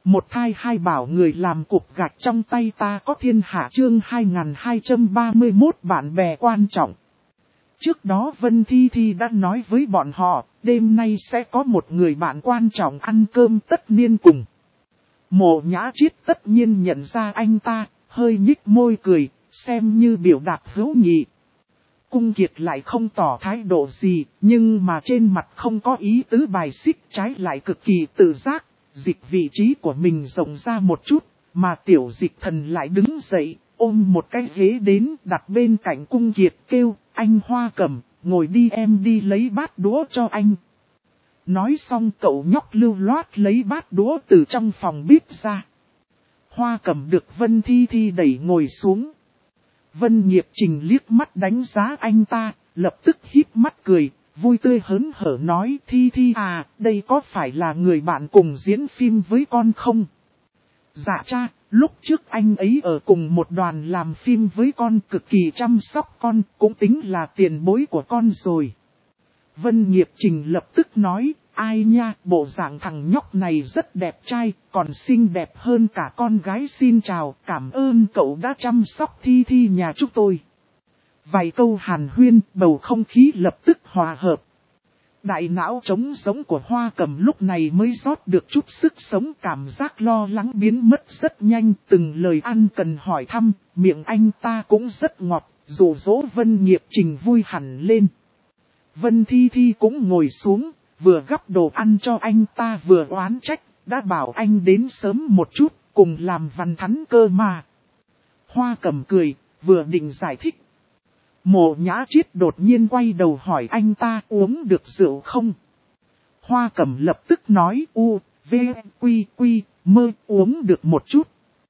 Một thai hai bảo người làm cục gạch trong tay ta có thiên hạ chương 2231 bạn bè quan trọng. Trước đó Vân Thi Thi đã nói với bọn họ, đêm nay sẽ có một người bạn quan trọng ăn cơm tất niên cùng. Mộ Nhã Triết tất nhiên nhận ra anh ta, hơi nhích môi cười, xem như biểu đạt hữu nghị. Cung Kiệt lại không tỏ thái độ gì, nhưng mà trên mặt không có ý tứ bài xích, trái lại cực kỳ tự giác, dịch vị trí của mình rộng ra một chút, mà Tiểu Dịch Thần lại đứng dậy, ôm một cái ghế đến đặt bên cạnh Cung Kiệt kêu, anh Hoa Cẩm, ngồi đi em đi lấy bát đũa cho anh. Nói xong cậu nhóc lưu loát lấy bát đũa từ trong phòng bếp ra. Hoa Cẩm được Vân Thi Thi đẩy ngồi xuống. Vân Nghiệp Trình liếc mắt đánh giá anh ta, lập tức híp mắt cười, vui tươi hớn hở nói Thi Thi à, đây có phải là người bạn cùng diễn phim với con không? Dạ cha, lúc trước anh ấy ở cùng một đoàn làm phim với con cực kỳ chăm sóc con, cũng tính là tiền bối của con rồi. Vân Nghiệp Trình lập tức nói, ai nha, bộ dạng thằng nhóc này rất đẹp trai, còn xinh đẹp hơn cả con gái xin chào, cảm ơn cậu đã chăm sóc Thi Thi nhà chúng tôi. Vài câu hàn huyên, bầu không khí lập tức hòa hợp. Đại não trống sống của Hoa Cẩm lúc này mới rót được chút sức sống, cảm giác lo lắng biến mất rất nhanh, từng lời ăn cần hỏi thăm, miệng anh ta cũng rất ngọt, dụ dỗ Vân Nghiệp Trình vui hẳn lên. Vân Thi Thi cũng ngồi xuống, vừa gắp đồ ăn cho anh ta vừa oán trách, đã bảo anh đến sớm một chút, cùng làm văn thắn cơ mà. Hoa Cẩm cười, vừa định giải thích. Mộ Nhã Triết đột nhiên quay đầu hỏi anh ta uống được rượu không? Hoa Cẩm lập tức nói v, quy, mơ uống được một chút.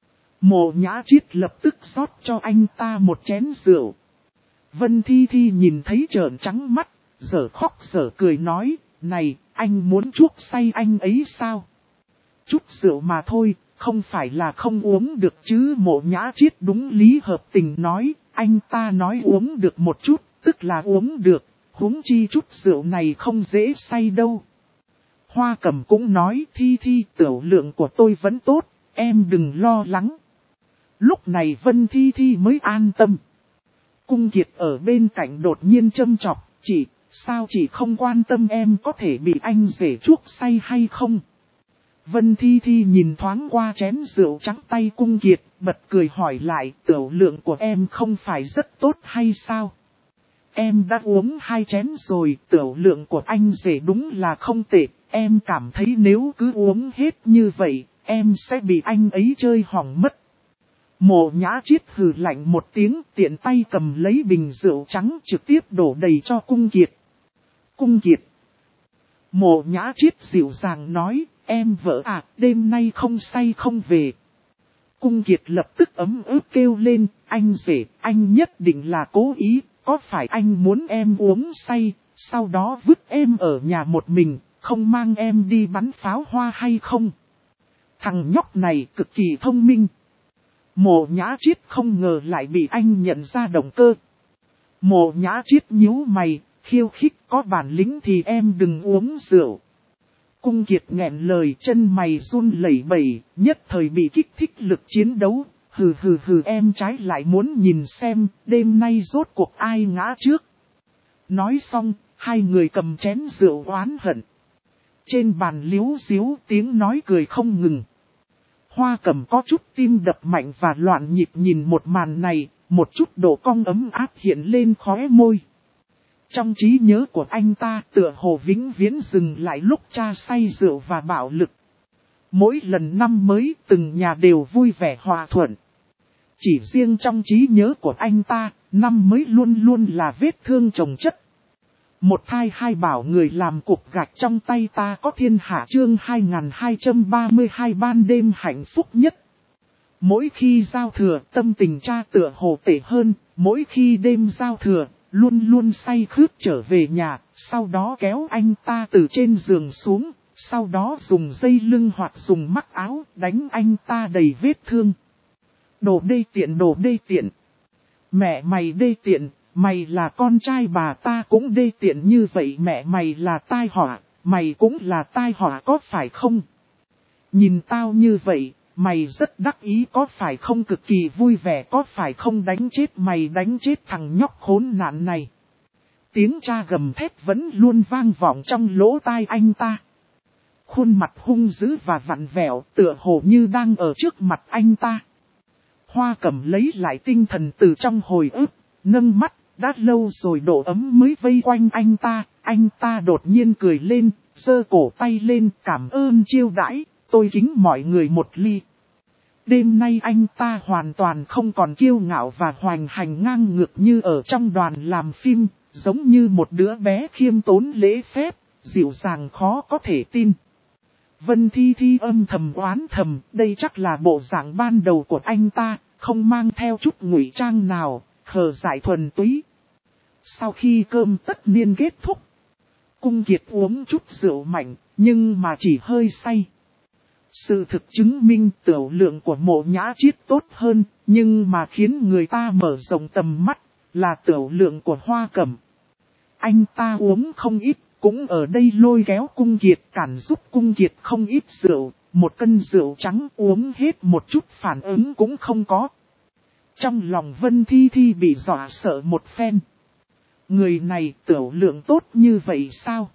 Mộ Nhã Triết lập tức rót cho anh ta một chén rượu. Vân Thi Thi nhìn thấy trợn trắng mắt, dở khóc dở cười nói, này, anh muốn chuốc say anh ấy sao? Chút rượu mà thôi, không phải là không uống được chứ. Mộ Nhã Triết đúng lý hợp tình nói, anh ta nói uống được một chút, tức là uống được, huống chi chút rượu này không dễ say đâu. Hoa Cẩm cũng nói, Thi Thi, tiểu lượng của tôi vẫn tốt, em đừng lo lắng. Lúc này Vân Thi Thi mới an tâm. Cung Kiệt ở bên cạnh đột nhiên châm chọc, sao chị không quan tâm em có thể bị anh rể chuốc say hay không? Vân Thi Thi nhìn thoáng qua chén rượu trắng tay Cung Kiệt, bật cười hỏi lại, tiểu lượng của em không phải rất tốt hay sao? Em đã uống 2 chén rồi, tiểu lượng của anh rể đúng là không tệ, em cảm thấy nếu cứ uống hết như vậy, em sẽ bị anh ấy chơi hỏng mất. Mộ Nhã Triết hừ lạnh một tiếng, tiện tay cầm lấy bình rượu trắng trực tiếp đổ đầy cho Cung Kiệt. Cung Kiệt. Mộ Nhã Triết dịu dàng nói, em vợ à, đêm nay không say không về. Cung Kiệt lập tức ấm ức kêu lên, anh rể, anh nhất định là cố ý, có phải anh muốn em uống say, sau đó vứt em ở nhà một mình, không mang em đi bắn pháo hoa hay không? Thằng nhóc này cực kỳ thông minh. Mộ Nhã Triết không ngờ lại bị anh nhận ra động cơ. Mộ Nhã Triết nhíu mày, khiêu khích, có bản lĩnh thì em đừng uống rượu. Cung Kiệt nghẹn lời, chân mày run lẩy bẩy, nhất thời bị kích thích lực chiến đấu. Hừ, em trái lại muốn nhìn xem, đêm nay rốt cuộc ai ngã trước. Nói xong, hai người cầm chén rượu oán hận. Trên bàn líu xíu tiếng nói cười không ngừng. Hoa Cẩm có chút tim đập mạnh và loạn nhịp nhìn một màn này, một chút độ cong ấm áp hiện lên khóe môi. Trong trí nhớ của anh ta tựa hồ vĩnh viễn dừng lại lúc cha say rượu và bạo lực. Mỗi lần năm mới từng nhà đều vui vẻ hòa thuận. Chỉ riêng trong trí nhớ của anh ta, năm mới luôn luôn là vết thương chồng chất. Một thai hai bảo người làm cục gạch trong tay ta có thiên hạ chương 2232 ban đêm hạnh phúc nhất. Mỗi khi giao thừa tâm tình cha tựa hồ tệ hơn, mỗi khi đêm giao thừa, luôn luôn say khướt trở về nhà, sau đó kéo anh ta từ trên giường xuống, sau đó dùng dây lưng hoặc dùng mắc áo đánh anh ta đầy vết thương. Đồ đê tiện. Mẹ mày đê tiện. Mày là con trai bà ta cũng đê tiện như vậy, mẹ mày là tai họa, mày cũng là tai họa có phải không? Nhìn tao như vậy, mày rất đắc ý có phải không, cực kỳ vui vẻ có phải không, đánh chết mày, đánh chết thằng nhóc khốn nạn này. Tiếng cha gầm thét vẫn luôn vang vọng trong lỗ tai anh ta. Khuôn mặt hung dữ và vặn vẹo tựa hồ như đang ở trước mặt anh ta. Hoa Cẩm lấy lại tinh thần từ trong hồi ức, nâng mắt, đã lâu rồi độ ấm mới vây quanh anh ta đột nhiên cười lên, giơ cổ tay lên, cảm ơn chiêu đãi, tôi kính mọi người một ly. Đêm nay anh ta hoàn toàn không còn kiêu ngạo và hoành hành ngang ngược như ở trong đoàn làm phim, giống như một đứa bé khiêm tốn lễ phép, dịu dàng khó có thể tin. Vân Thi Thi âm thầm oán thầm, đây chắc là bộ dạng ban đầu của anh ta, không mang theo chút ngụy trang nào, khờ dại thuần túy. Sau khi cơm tất niên kết thúc, Cung Kiệt uống chút rượu mạnh, nhưng mà chỉ hơi say. Sự thực chứng minh tiểu lượng của Mộ Nhã Chiết tốt hơn, nhưng mà khiến người ta mở rộng tầm mắt, là tiểu lượng của Hoa Cẩm. Anh ta uống không ít, cũng ở đây lôi kéo Cung Kiệt, cản giúp Cung Kiệt không ít rượu, 1 cân rượu trắng uống hết một chút phản ứng cũng không có. Trong lòng Vân Thi Thi bị dọa sợ một phen. Người này tiểu lượng tốt như vậy sao?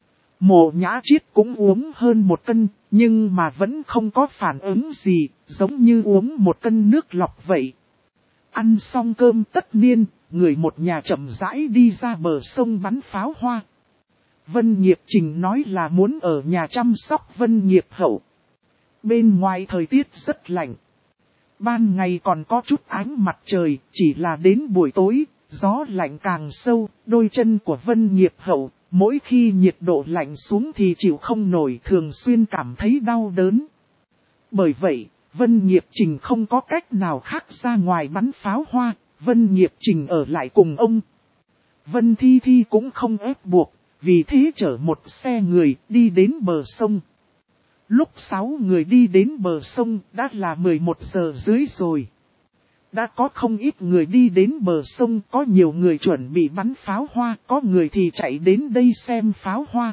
Mộ Nhã Chiết cũng uống hơn 1 cân, nhưng mà vẫn không có phản ứng gì, giống như uống 1 cân nước lọc vậy. Ăn xong cơm tất niên, người một nhà chậm rãi đi ra bờ sông bắn pháo hoa. Vân Nghiệp Trình nói là muốn ở nhà chăm sóc Vân Nghiệp Hậu. Bên ngoài thời tiết rất lạnh. Ban ngày còn có chút ánh mặt trời, chỉ là đến buổi tối, gió lạnh càng sâu, đôi chân của Vân Nghiệp Hậu, mỗi khi nhiệt độ lạnh xuống thì chịu không nổi, thường xuyên cảm thấy đau đớn. Bởi vậy, Vân Nghiệp Trình không có cách nào khác ra ngoài bắn pháo hoa, Vân Nghiệp Trình ở lại cùng ông. Vân Thi Thi cũng không ép buộc, vì thế chở một xe người đi đến bờ sông. Lúc 6 người đi đến bờ sông đã là 11 giờ rưỡi rồi. Đã có không ít người đi đến bờ sông, có nhiều người chuẩn bị bắn pháo hoa, có người thì chạy đến đây xem pháo hoa.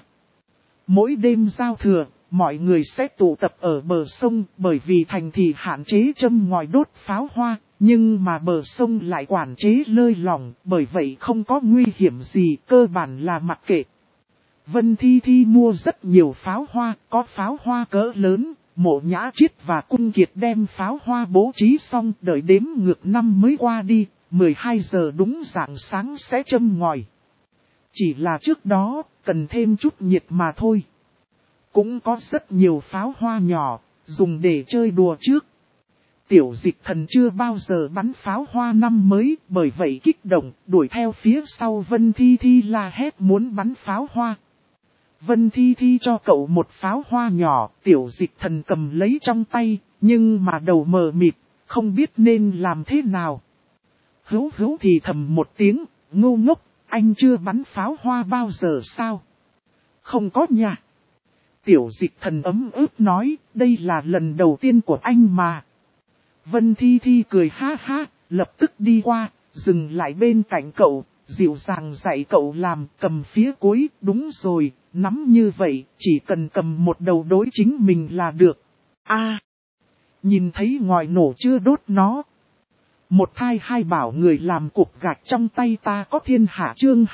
Mỗi đêm giao thừa, mọi người sẽ tụ tập ở bờ sông, bởi vì thành thị hạn chế châm ngòi đốt pháo hoa, nhưng mà bờ sông lại quản chế lơi lỏng, bởi vậy không có nguy hiểm gì, cơ bản là mặc kệ. Vân Thi Thi mua rất nhiều pháo hoa, có pháo hoa cỡ lớn, Mộ Nhã Chiết và Cung Kiệt đem pháo hoa bố trí xong, đợi đếm ngược năm mới qua đi, 12 giờ đúng rạng sáng sẽ châm ngòi. Chỉ là trước đó, cần thêm chút nhiệt mà thôi. Cũng có rất nhiều pháo hoa nhỏ, dùng để chơi đùa trước. Tiểu Dịch Thần chưa bao giờ bắn pháo hoa năm mới, bởi vậy kích động, đuổi theo phía sau Vân Thi Thi la hét muốn bắn pháo hoa. Vân Thi Thi cho cậu một pháo hoa nhỏ, Tiểu Dịch Thần cầm lấy trong tay, nhưng mà đầu mờ mịt, không biết nên làm thế nào. Hữu hữu thì thầm một tiếng, ngu ngốc, anh chưa bắn pháo hoa bao giờ sao? Không có nha. Tiểu Dịch Thần ấm ức nói, đây là lần đầu tiên của anh mà. Vân Thi Thi cười ha ha, lập tức đi qua, dừng lại bên cạnh cậu, dịu dàng dạy cậu làm, cầm phía cuối, đúng rồi, nắm như vậy, chỉ cần cầm một đầu đối chính mình là được. Nhìn thấy ngòi nổ chưa đốt nó. Một thai hai bảo người làm cục gạch trong tay ta có thiên hạ chương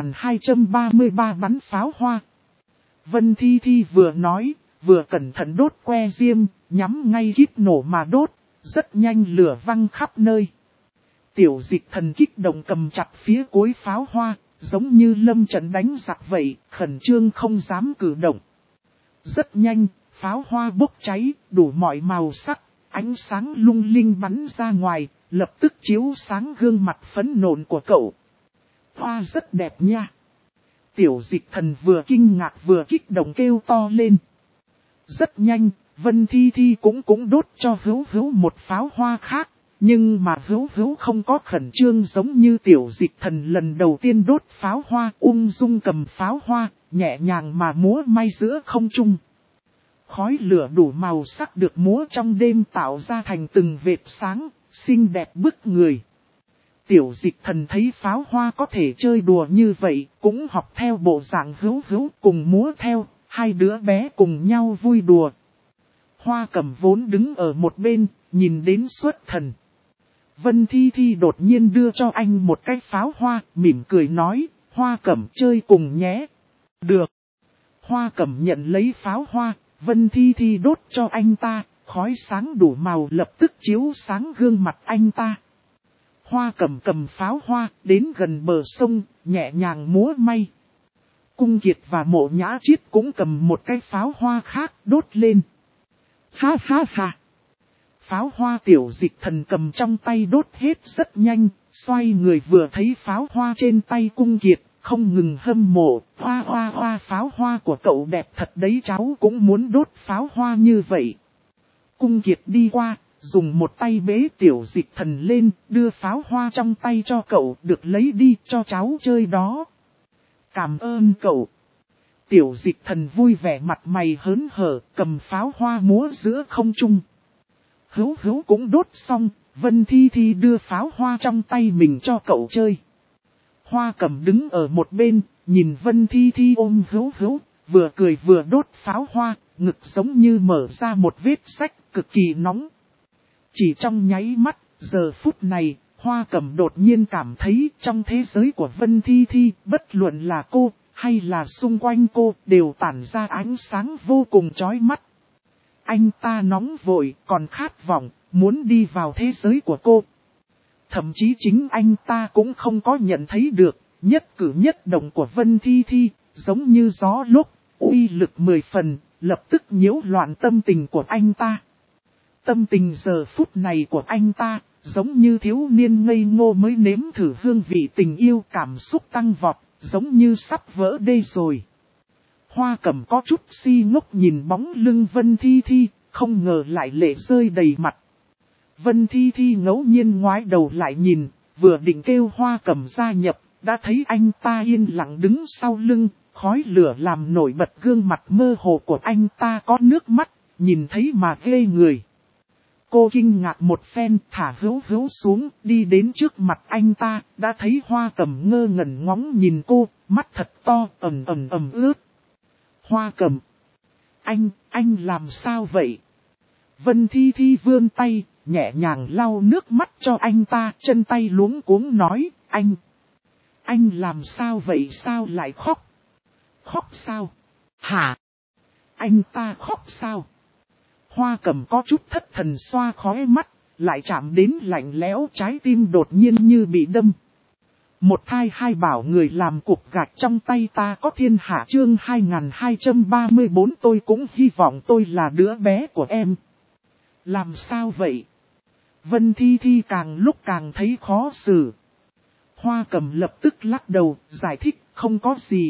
2233 bắn pháo hoa. Vân Thi Thi vừa nói, vừa cẩn thận đốt que diêm, nhắm ngay kíp nổ mà đốt, rất nhanh lửa văng khắp nơi. Tiểu Dịch Thần kích động cầm chặt phía cuối pháo hoa, giống như lâm trận đánh giặc vậy, khẩn trương không dám cử động. Rất nhanh, pháo hoa bốc cháy, đủ mọi màu sắc, ánh sáng lung linh bắn ra ngoài, lập tức chiếu sáng gương mặt phấn nộn của cậu. Hoa rất đẹp nha. Tiểu Dịch Thần vừa kinh ngạc vừa kích động kêu to lên. Rất nhanh, Vân Thi Thi cũng đốt cho Hữu Hữu một pháo hoa khác. Nhưng mà Hữu Hữu không có khẩn trương giống như Tiểu Dịch Thần lần đầu tiên đốt pháo hoa, ung dung cầm pháo hoa, nhẹ nhàng mà múa may giữa không trung. Khói lửa đủ màu sắc được múa trong đêm tạo ra thành từng vệt sáng, xinh đẹp bức người. Tiểu Dịch Thần thấy pháo hoa có thể chơi đùa như vậy, cũng học theo bộ dạng Hữu Hữu cùng múa theo, hai đứa bé cùng nhau vui đùa. Hoa Cẩm vốn đứng ở một bên, nhìn đến xuất thần. Vân Thi Thi đột nhiên đưa cho anh một cái pháo hoa, mỉm cười nói, Hoa Cẩm chơi cùng nhé. Được. Hoa Cẩm nhận lấy pháo hoa, Vân Thi Thi đốt cho anh ta, khói sáng đủ màu lập tức chiếu sáng gương mặt anh ta. Hoa Cẩm cầm pháo hoa, đến gần bờ sông, nhẹ nhàng múa may. Cung Kiệt và Mộ Nhã Chiết cũng cầm một cái pháo hoa khác đốt lên. Ha ha ha. Pháo hoa Tiểu Dịch Thần cầm trong tay đốt hết rất nhanh, xoay người vừa thấy pháo hoa trên tay Cung Kiệt, không ngừng hâm mộ, hoa pháo hoa của cậu đẹp thật đấy, cháu cũng muốn đốt pháo hoa như vậy. Cung Kiệt đi qua, dùng một tay bế Tiểu Dịch Thần lên, đưa pháo hoa trong tay cho cậu, được lấy đi cho cháu chơi đó. Cảm ơn cậu. Tiểu Dịch Thần vui vẻ mặt mày hớn hở, cầm pháo hoa múa giữa không trung. Hữu Hữu cũng đốt xong, Vân Thi Thi đưa pháo hoa trong tay mình cho cậu chơi. Hoa Cẩm đứng ở một bên, nhìn Vân Thi Thi ôm Hữu Hữu, vừa cười vừa đốt pháo hoa, ngực giống như mở ra một vết rách cực kỳ nóng. Chỉ trong nháy mắt, giờ phút này, Hoa Cẩm đột nhiên cảm thấy trong thế giới của Vân Thi Thi, bất luận là cô, hay là xung quanh cô, đều tản ra ánh sáng vô cùng chói mắt. Anh ta nóng vội, còn khát vọng, muốn đi vào thế giới của cô. Thậm chí chính anh ta cũng không có nhận thấy được, nhất cử nhất động của Vân Thi Thi, giống như gió lúc, uy lực 10 phần, lập tức nhiễu loạn tâm tình của anh ta. Tâm tình giờ phút này của anh ta, giống như thiếu niên ngây ngô mới nếm thử hương vị tình yêu, cảm xúc tăng vọt, giống như sắp vỡ đê rồi. Hoa Cẩm có chút si ngốc nhìn bóng lưng Vân Thi Thi, không ngờ lại lệ rơi đầy mặt. Vân Thi Thi ngẫu nhiên ngoái đầu lại nhìn, vừa định kêu Hoa Cẩm gia nhập, đã thấy anh ta yên lặng đứng sau lưng, khói lửa làm nổi bật gương mặt mơ hồ của anh ta có nước mắt, nhìn thấy mà ghê người. Cô kinh ngạc một phen, thả Hữu Hữu xuống, đi đến trước mặt anh ta, đã thấy Hoa Cẩm ngơ ngẩn ngóng nhìn cô, mắt thật to, ẩm ướt. Hoa Cẩm. Anh làm sao vậy? Vân Thi Thi vươn tay, nhẹ nhàng lau nước mắt cho anh ta, chân tay luống cuống nói, anh làm sao vậy, sao lại khóc? Khóc sao? Hả? Anh ta khóc sao? Hoa Cẩm có chút thất thần xoa khóe mắt, lại chạm đến lạnh lẽo, trái tim đột nhiên như bị đâm. Một thai hai bảo người làm cục gạch trong tay ta có thiên hạ, chương 2234. Tôi cũng hy vọng tôi là đứa bé của em. Làm sao vậy? Vân Thi Thi càng lúc càng thấy khó xử. Hoa Cẩm lập tức lắc đầu, giải thích, không có gì,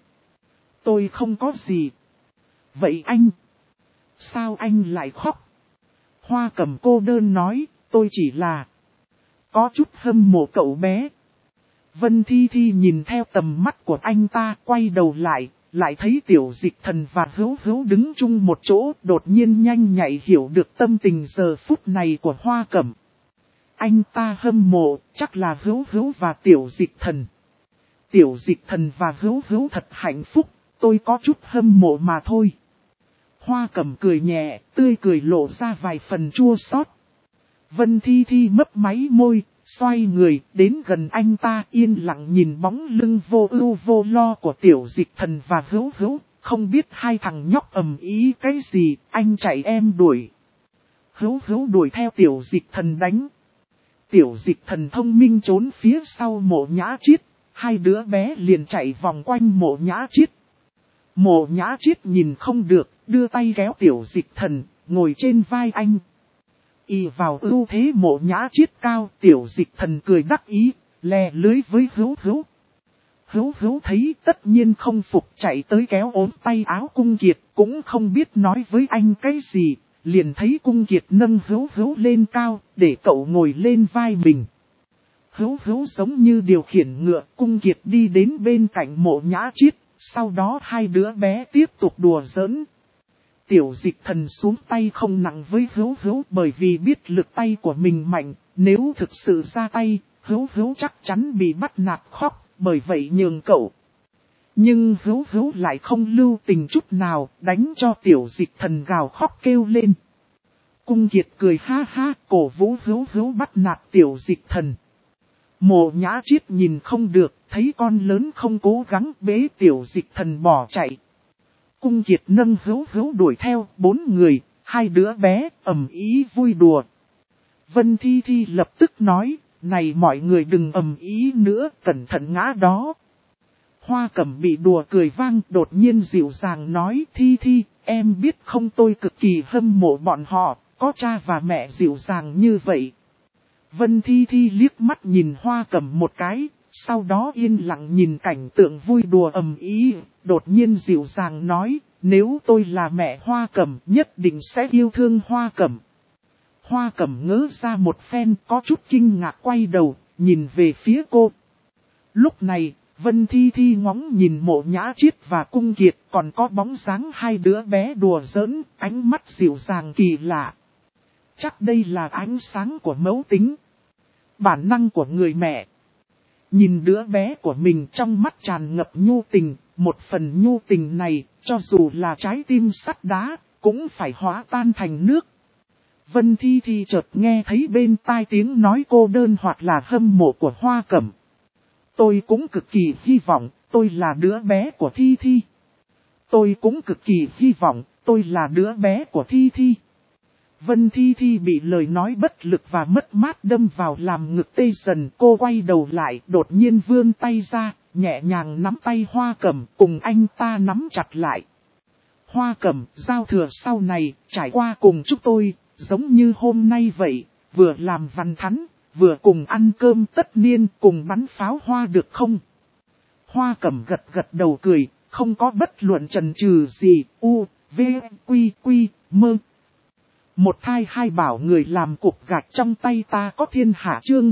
tôi không có gì. Vậy anh? Sao anh lại khóc? Hoa Cẩm cô đơn nói, tôi chỉ là có chút hâm mộ cậu bé. Vân Thi Thi nhìn theo tầm mắt của anh ta, quay đầu lại thấy Tiểu Dịch Thần và Hữu Hữu đứng chung một chỗ, đột nhiên nhanh nhạy hiểu được tâm tình giờ phút này của Hoa Cẩm. Anh ta hâm mộ, chắc là Hữu Hữu và Tiểu Dịch Thần. Tiểu Dịch Thần và Hữu Hữu thật hạnh phúc, tôi có chút hâm mộ mà thôi. Hoa Cẩm cười nhẹ, tươi cười lộ ra vài phần chua xót. Vân Thi Thi mấp máy môi, xoay người, đến gần anh ta, yên lặng nhìn bóng lưng vô ưu vô lo của Tiểu Dịch Thần và Hữu Hữu, không biết hai thằng nhóc ầm ý cái gì, anh chạy em đuổi. Hữu Hữu đuổi theo Tiểu Dịch Thần đánh. Tiểu Dịch Thần thông minh trốn phía sau Mộ Nhã Chiết, hai đứa bé liền chạy vòng quanh Mộ Nhã Chiết. Mộ Nhã Chiết nhìn không được, đưa tay kéo Tiểu Dịch Thần, ngồi trên vai anh. Y vào ưu thế Mộ Nhã Chiết cao, Tiểu Dịch Thần cười đắc ý, lè lưới với Hữu Hữu. Hữu Hữu thấy tất nhiên không phục, chạy tới kéo ốm tay áo Cung Kiệt, cũng không biết nói với anh cái gì, liền thấy Cung Kiệt nâng Hữu Hữu lên cao, để cậu ngồi lên vai mình. Hữu Hữu giống như điều khiển ngựa, Cung Kiệt đi đến bên cạnh Mộ Nhã Chiết, sau đó hai đứa bé tiếp tục đùa giỡn. Tiểu Dịch Thần xuống tay không nặng với Hữu Hữu, bởi vì biết lực tay của mình mạnh, nếu thực sự ra tay, Hữu Hữu chắc chắn bị bắt nạt khóc, bởi vậy nhường cậu. Nhưng Hữu Hữu lại không lưu tình chút nào, đánh cho Tiểu Dịch Thần gào khóc kêu lên. Cung Kiệt cười ha ha, cổ vũ Hữu Hữu bắt nạt Tiểu Dịch Thần. Mộ Nhã Triết nhìn không được, thấy con lớn không cố gắng bế Tiểu Dịch Thần bỏ chạy. Cung Kiệt nâng Hữu Hữu đuổi theo, 4 người, 2 đứa bé, ầm ĩ vui đùa. Vân Thi Thi lập tức nói, này mọi người đừng ầm ĩ nữa, cẩn thận ngã đó. Hoa Cẩm bị đùa cười vang, đột nhiên dịu dàng nói, Thi Thi, em biết không, tôi cực kỳ hâm mộ bọn họ, có cha và mẹ dịu dàng như vậy. Vân Thi Thi liếc mắt nhìn Hoa Cẩm một cái, sau đó yên lặng nhìn cảnh tượng vui đùa ầm ĩ, đột nhiên dịu dàng nói, nếu tôi là mẹ Hoa Cẩm nhất định sẽ yêu thương Hoa Cẩm. Hoa Cẩm ngớ ra một phen, có chút kinh ngạc quay đầu, nhìn về phía cô. Lúc này, Vân Thi Thi ngóng nhìn Mộ Nhã Triết và Cung Kiệt, còn có bóng dáng 2 đứa bé đùa giỡn, ánh mắt dịu dàng kỳ lạ. Chắc đây là ánh sáng của mẫu tính, bản năng của người mẹ. Nhìn đứa bé của mình trong mắt tràn ngập nhu tình, một phần nhu tình này, cho dù là trái tim sắt đá, cũng phải hóa tan thành nước. Vân Thi Thi chợt nghe thấy bên tai tiếng nói cô đơn hoặc là hâm mộ của Hoa Cẩm. Tôi cũng cực kỳ hy vọng, tôi là đứa bé của Thi Thi. Tôi cũng cực kỳ hy vọng, tôi là đứa bé của Thi Thi. Vân Thi Thi bị lời nói bất lực và mất mát đâm vào làm ngực tê dần. Cô quay đầu lại, đột nhiên vươn tay ra, nhẹ nhàng nắm tay Hoa Cẩm, cùng anh ta nắm chặt lại. Hoa Cẩm, giao thừa sau này, trải qua cùng chúng tôi, giống như hôm nay vậy, vừa làm văn thắn, vừa cùng ăn cơm tất niên, cùng bắn pháo hoa được không? Hoa Cẩm gật gật đầu cười, không có bất luận chần chừ gì, v, quy, mơ. Một thai hai bảo người làm cục gạch trong tay ta có thiên hạ chương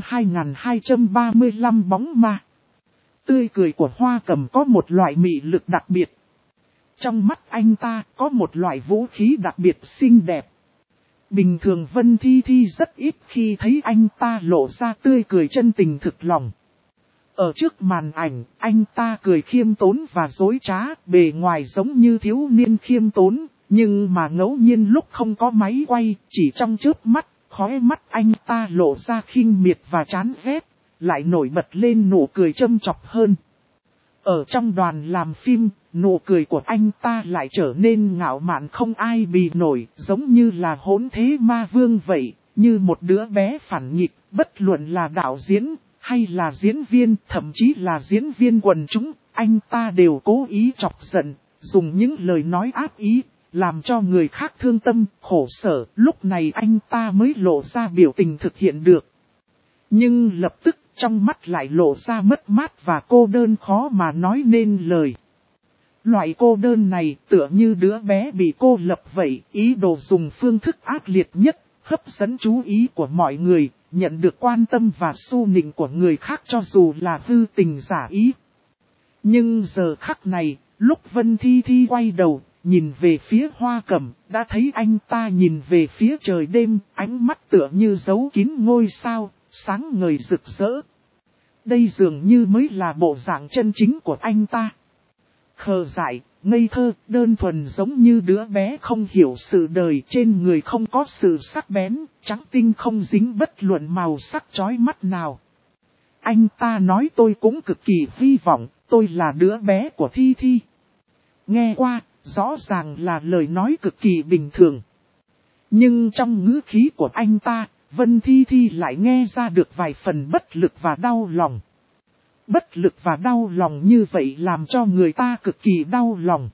2235 bóng ma. Tươi cười của Hoa Cẩm có một loại mị lực đặc biệt. Trong mắt anh ta có một loại vũ khí đặc biệt xinh đẹp. Bình thường Vân Thi Thi rất ít khi thấy anh ta lộ ra tươi cười chân tình thực lòng. Ở trước màn ảnh, anh ta cười khiêm tốn và dối trá, bề ngoài giống như thiếu niên khiêm tốn, nhưng mà ngẫu nhiên lúc không có máy quay, chỉ trong chớp mắt, khóe mắt anh ta lộ ra khinh miệt và chán ghét, lại nổi bật lên nụ cười châm chọc hơn. Ở trong đoàn làm phim, nụ cười của anh ta lại trở nên ngạo mạn không ai bì nổi, giống như là hỗn thế ma vương vậy, như một đứa bé phản nghịch, bất luận là đạo diễn, hay là diễn viên, thậm chí là diễn viên quần chúng, anh ta đều cố ý chọc giận, dùng những lời nói ác ý, làm cho người khác thương tâm, khổ sở, lúc này anh ta mới lộ ra biểu tình thực hiện được. Nhưng lập tức trong mắt lại lộ ra mất mát và cô đơn khó mà nói nên lời. Loại cô đơn này tựa như đứa bé bị cô lập vậy, ý đồ dùng phương thức ác liệt nhất, hấp dẫn chú ý của mọi người, nhận được quan tâm và xu nịnh của người khác cho dù là hư tình giả ý. Nhưng giờ khắc này, lúc Vân Thi Thi quay đầu, nhìn về phía Hoa Cẩm, đã thấy anh ta nhìn về phía trời đêm, ánh mắt tựa như giấu kín ngôi sao, sáng ngời rực rỡ. Đây dường như mới là bộ dạng chân chính của anh ta. Khờ dại, ngây thơ, đơn thuần giống như đứa bé không hiểu sự đời, trên người không có sự sắc bén, trắng tinh không dính bất luận màu sắc chói mắt nào. Anh ta nói tôi cũng cực kỳ hy vọng, tôi là đứa bé của Thi Thi. Nghe qua, rõ ràng là lời nói cực kỳ bình thường. Nhưng trong ngữ khí của anh ta, Vân Thi Thi lại nghe ra được vài phần bất lực và đau lòng. Bất lực và đau lòng như vậy làm cho người ta cực kỳ đau lòng.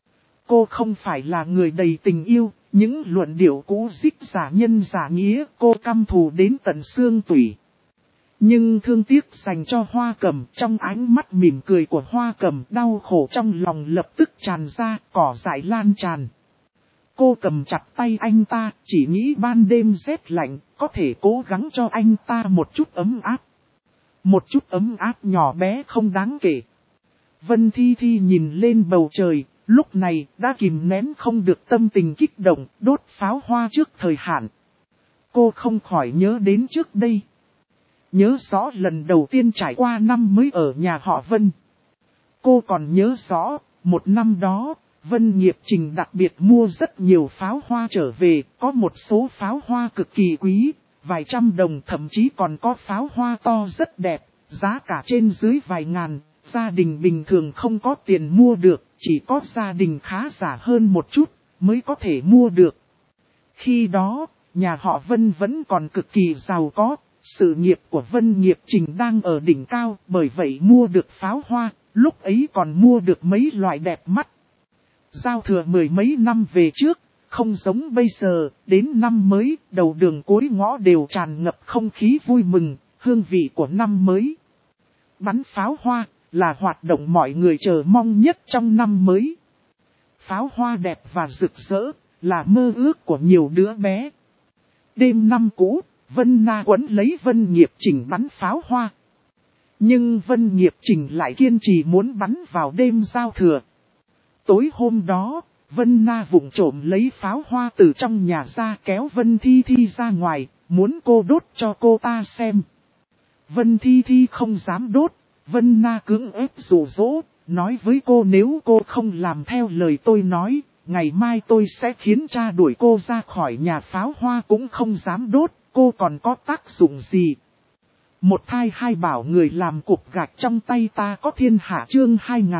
Cô không phải là người đầy tình yêu, những luận điệu cũ dích giả nhân giả nghĩa cô căm thù đến tận xương tủy. Nhưng thương tiếc dành cho Hoa Cẩm, trong ánh mắt mỉm cười của Hoa Cẩm, đau khổ trong lòng lập tức tràn ra, cỏ dại lan tràn. Cô cầm chặt tay anh ta, chỉ nghĩ ban đêm rét lạnh, có thể cố gắng cho anh ta một chút ấm áp. Một chút ấm áp nhỏ bé không đáng kể. Vân Thi Thi nhìn lên bầu trời, lúc này đã kìm nén không được tâm tình kích động, đốt pháo hoa trước thời hạn. Cô không khỏi nhớ đến trước đây. Nhớ rõ lần đầu tiên trải qua năm mới ở nhà họ Vân. Cô còn nhớ rõ, một năm đó, Vân Nghiệp Trình đặc biệt mua rất nhiều pháo hoa trở về, có một số pháo hoa cực kỳ quý, vài trăm đồng, thậm chí còn có pháo hoa to rất đẹp, giá cả trên dưới vài ngàn, gia đình bình thường không có tiền mua được, chỉ có gia đình khá giả hơn một chút mới có thể mua được. Khi đó, nhà họ Vân vẫn còn cực kỳ giàu có, sự nghiệp của Vân Nghiệp Trình đang ở đỉnh cao, bởi vậy mua được pháo hoa, lúc ấy còn mua được mấy loại đẹp mắt. Giao thừa mười mấy năm về trước, không giống bây giờ, đến năm mới, đầu đường cuối ngõ đều tràn ngập không khí vui mừng, hương vị của năm mới. Bắn pháo hoa là hoạt động mọi người chờ mong nhất trong năm mới. Pháo hoa đẹp và rực rỡ là mơ ước của nhiều đứa bé. Đêm năm cũ, Vân Na quấn lấy Vân Nghiệp Trình bắn pháo hoa. Nhưng Vân Nghiệp Trình lại kiên trì muốn bắn vào đêm giao thừa. Tối hôm đó, Vân Na vụng trộm lấy pháo hoa từ trong nhà ra, kéo Vân Thi Thi ra ngoài, muốn cô đốt cho cô ta xem. Vân Thi Thi không dám đốt, Vân Na cưỡng ép dụ dỗ, nói với cô nếu cô không làm theo lời tôi nói, ngày mai tôi sẽ khiến cha đuổi cô ra khỏi nhà, pháo hoa cũng không dám đốt, cô còn có tác dụng gì. Một thai hai bảo người làm cục gạch trong tay ta có thiên hạ, chương